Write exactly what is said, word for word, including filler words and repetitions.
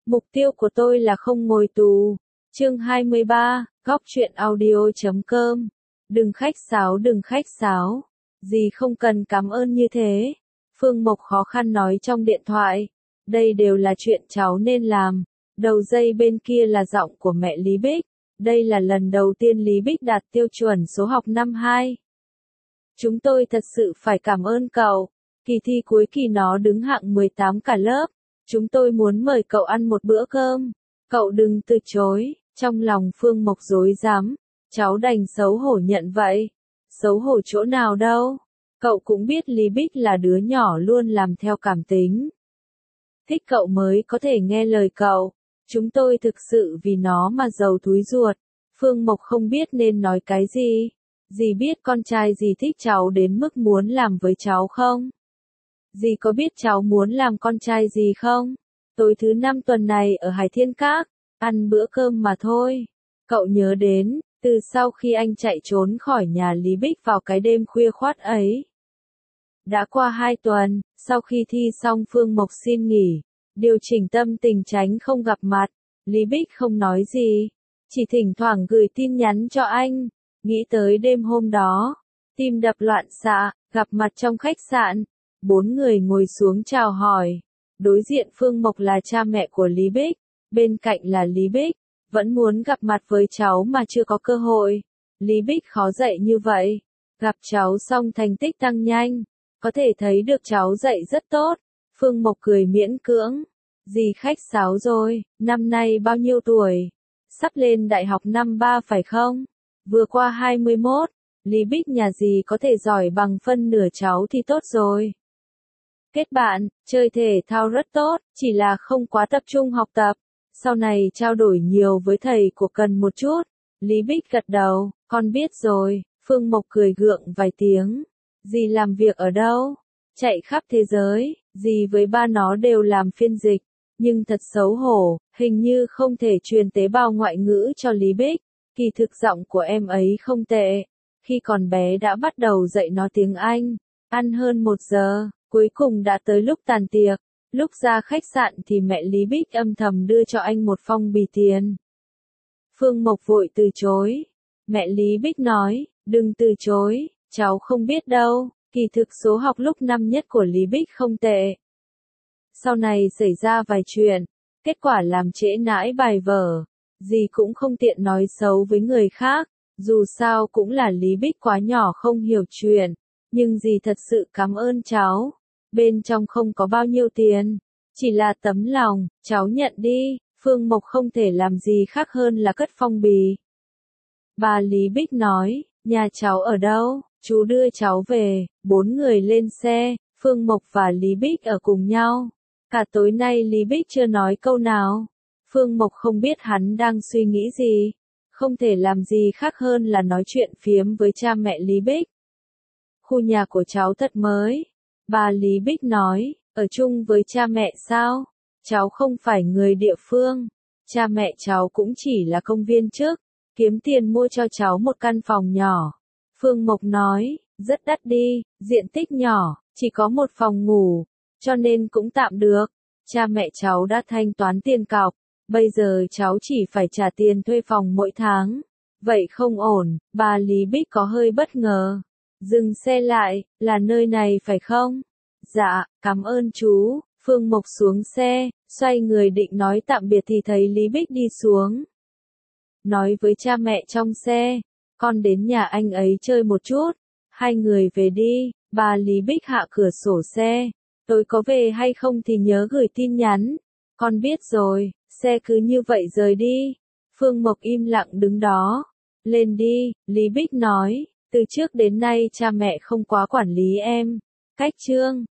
Mục tiêu của tôi là không ngồi tù. Chương hai mươi ba, góc truyện audio chấm com. Đừng khách sáo đừng khách sáo. Dì không cần cảm ơn như thế. Phương Mộc khó khăn nói trong điện thoại. Đây đều là chuyện cháu nên làm. Đầu dây bên kia là giọng của mẹ Lý Bích. Đây là lần đầu tiên Lý Bích đạt tiêu chuẩn số học năm hai. Chúng tôi thật sự phải cảm ơn cậu. Kỳ thi cuối kỳ nó đứng hạng mười tám cả lớp. Chúng tôi muốn mời cậu ăn một bữa cơm. Cậu đừng từ chối. Trong lòng Phương Mộc rối rắm. Cháu đành xấu hổ nhận vậy. Xấu hổ chỗ nào đâu. Cậu cũng biết Lý Bích là đứa nhỏ luôn làm theo cảm tính. Thích cậu mới có thể nghe lời cậu. Chúng tôi thực sự vì nó mà giàu túi ruột. Phương Mộc không biết nên nói cái gì. Dì biết con trai dì thích cháu đến mức muốn làm với cháu không? Dì có biết cháu muốn làm con trai dì không? Tối thứ năm tuần này ở Hải Thiên Các, ăn bữa cơm mà thôi. Cậu nhớ đến, từ sau khi anh chạy trốn khỏi nhà Lý Bích vào cái đêm khuya khoắt ấy. Đã qua hai tuần, sau khi thi xong Phương Mộc xin nghỉ, điều chỉnh tâm tình tránh không gặp mặt. Lý Bích không nói gì, chỉ thỉnh thoảng gửi tin nhắn cho anh. Nghĩ tới đêm hôm đó, tim đập loạn xạ, gặp mặt trong khách sạn. Bốn người ngồi xuống chào hỏi. Đối diện Phương Mộc là cha mẹ của Lý Bích, bên cạnh là Lý Bích, vẫn muốn gặp mặt với cháu mà chưa có cơ hội. Lý Bích khó dạy như vậy, gặp cháu xong thành tích tăng nhanh, có thể thấy được cháu dạy rất tốt. Phương Mộc cười miễn cưỡng, dì khách sáo rồi, năm nay bao nhiêu tuổi? Sắp lên đại học năm ba phải không? Vừa qua hai mươi mốt, Lý Bích nhà dì có thể giỏi bằng phân nửa cháu thì tốt rồi. Kết bạn, chơi thể thao rất tốt, chỉ là không quá tập trung học tập. Sau này trao đổi nhiều với thầy của cần một chút. Lý Bích gật đầu, con biết rồi. Phương Mộc cười gượng vài tiếng. Dì làm việc ở đâu? Chạy khắp thế giới. Dì với ba nó đều làm phiên dịch. Nhưng thật xấu hổ, hình như không thể truyền tế bào ngoại ngữ cho Lý Bích. Kỳ thực giọng của em ấy không tệ. Khi còn bé đã bắt đầu dạy nó tiếng Anh. Ăn hơn một giờ. Cuối cùng đã tới lúc tàn tiệc, lúc ra khách sạn thì mẹ Lý Bích âm thầm đưa cho anh một phong bì tiền. Phương Mộc vội từ chối. Mẹ Lý Bích nói, đừng từ chối, cháu không biết đâu, kỳ thực số học lúc năm nhất của Lý Bích không tệ. Sau này xảy ra vài chuyện, kết quả làm trễ nãi bài vở, dì cũng không tiện nói xấu với người khác, dù sao cũng là Lý Bích quá nhỏ không hiểu chuyện, nhưng dì thật sự cảm ơn cháu. Bên trong không có bao nhiêu tiền, chỉ là tấm lòng, cháu nhận đi. Phương Mộc không thể làm gì khác hơn là cất phong bì. Bà Lý Bích nói, nhà cháu ở đâu, chú đưa cháu về. Bốn người lên xe, Phương Mộc và Lý Bích ở cùng nhau. Cả tối nay Lý Bích chưa nói câu nào. Phương Mộc không biết hắn đang suy nghĩ gì, không thể làm gì khác hơn là nói chuyện phiếm với cha mẹ Lý Bích. Khu nhà của cháu thật mới. Bà Lý Bích nói, ở chung với cha mẹ sao? Cháu không phải người địa phương. Cha mẹ cháu cũng chỉ là công viên chức, kiếm tiền mua cho cháu một căn phòng nhỏ. Phương Mộc nói, rất đắt đi, diện tích nhỏ, chỉ có một phòng ngủ, cho nên cũng tạm được. Cha mẹ cháu đã thanh toán tiền cọc, bây giờ cháu chỉ phải trả tiền thuê phòng mỗi tháng. Vậy không ổn, bà Lý Bích có hơi bất ngờ. Dừng xe lại, là nơi này phải không? Dạ, cảm ơn chú. Phương Mộc xuống xe, xoay người định nói tạm biệt thì thấy Lý Bích đi xuống. Nói với cha mẹ trong xe, con đến nhà anh ấy chơi một chút. Hai người về đi. Bà Lý Bích hạ cửa sổ xe. Tôi có về hay không thì nhớ gửi tin nhắn. Con biết rồi. Xe cứ như vậy rời đi. Phương Mộc im lặng đứng đó. Lên đi, Lý Bích nói. Từ trước đến nay cha mẹ không quá quản lý em. Cách chương